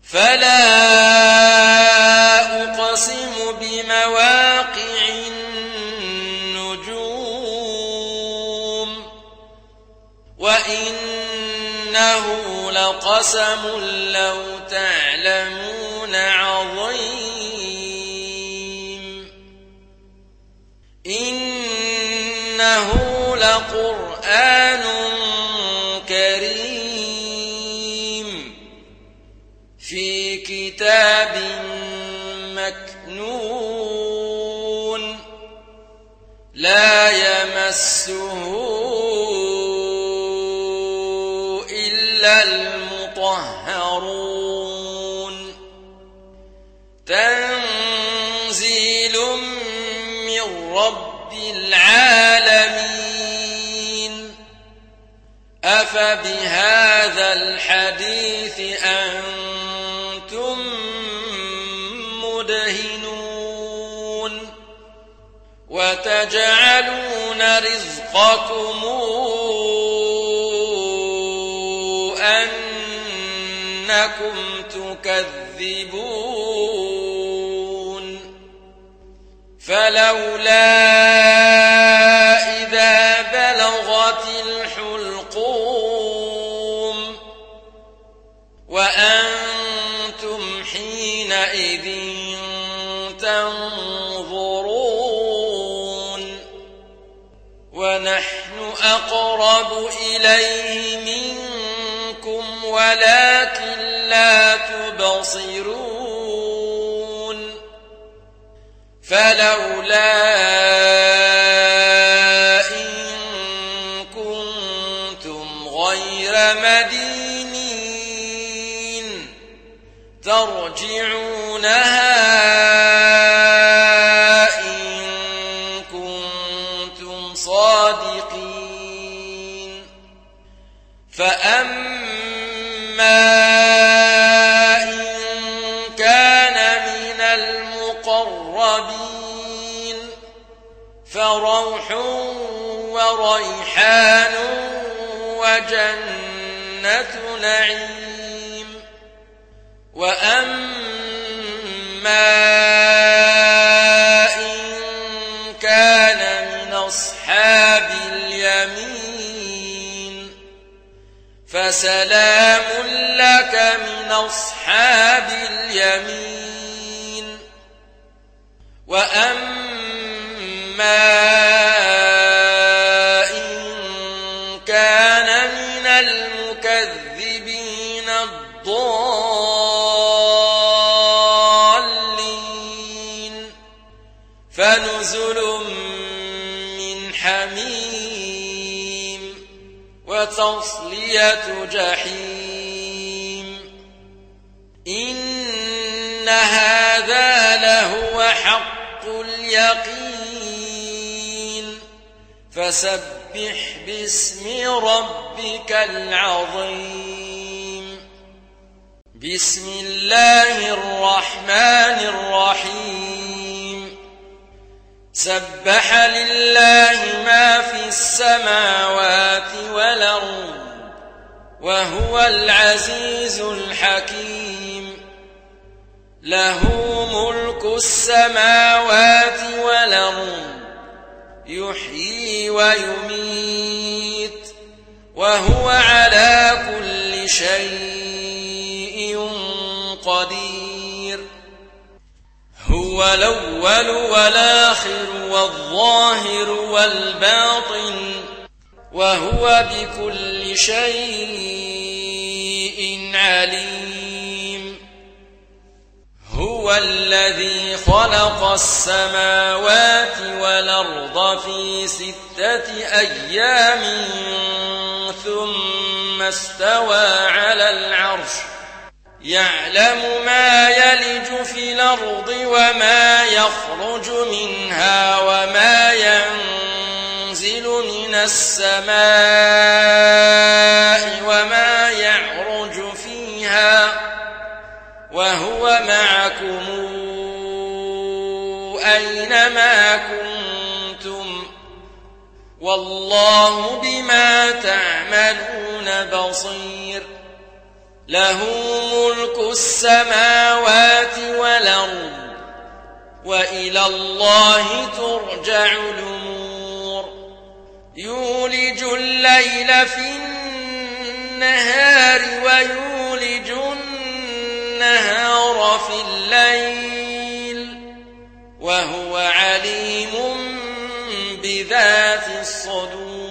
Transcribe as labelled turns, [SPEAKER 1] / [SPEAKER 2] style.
[SPEAKER 1] فلا أقسم بمواقع النجوم وإنه لقسم لو تعلمون عظيم إنه لقرآن كريم في كتاب مكنون لا يمسه إلا المطهرون تنزيل من رب العالمين أفبهذا الحديث أنتم مدهنون وتجعلون رزقكم أنكم تكذبون فلولا إذا بلغت الحلقوم وأنتم حينئذ تنظرون ونحن أقرب إليه منكم ولكن لا تبصرون فلولا إن كنتم غير مدينين ترجعونها إن كنتم صادقين فأما إن كان من المقربين فروح وريحان وجنة نعيم وأما إن كان من أصحاب اليمين فسلام لك من أصحاب اليمين وأما إن كان من المكذبين الضالين فنزل من حميم وتصلية جحيم إن هذا لهو حق اليقين فسبح باسم ربك العظيم بسم الله الرحمن الرحيم سبح لله ما في السماوات والأرض وهو العزيز الحكيم له ملك السماوات والأرض يحيي ويميت وهو على كل شيء قدير هو الأول والآخر والظاهر والباطن وهو بكل شيء عليم هو الذي خلق السماوات والأرض في 6 أيام ثم استوى على العرش يعلم ما يلج في الأرض وما يخرج منها وما ينزل من السماء وما يعرج فيها وهو معكم أينما كنتم والله بما تعملون بصير له ملك السماوات والأرض وإلى الله ترجع الأمور يولج الليل في النهار ويولج النهار في الليل وهو عليم بذات الصدور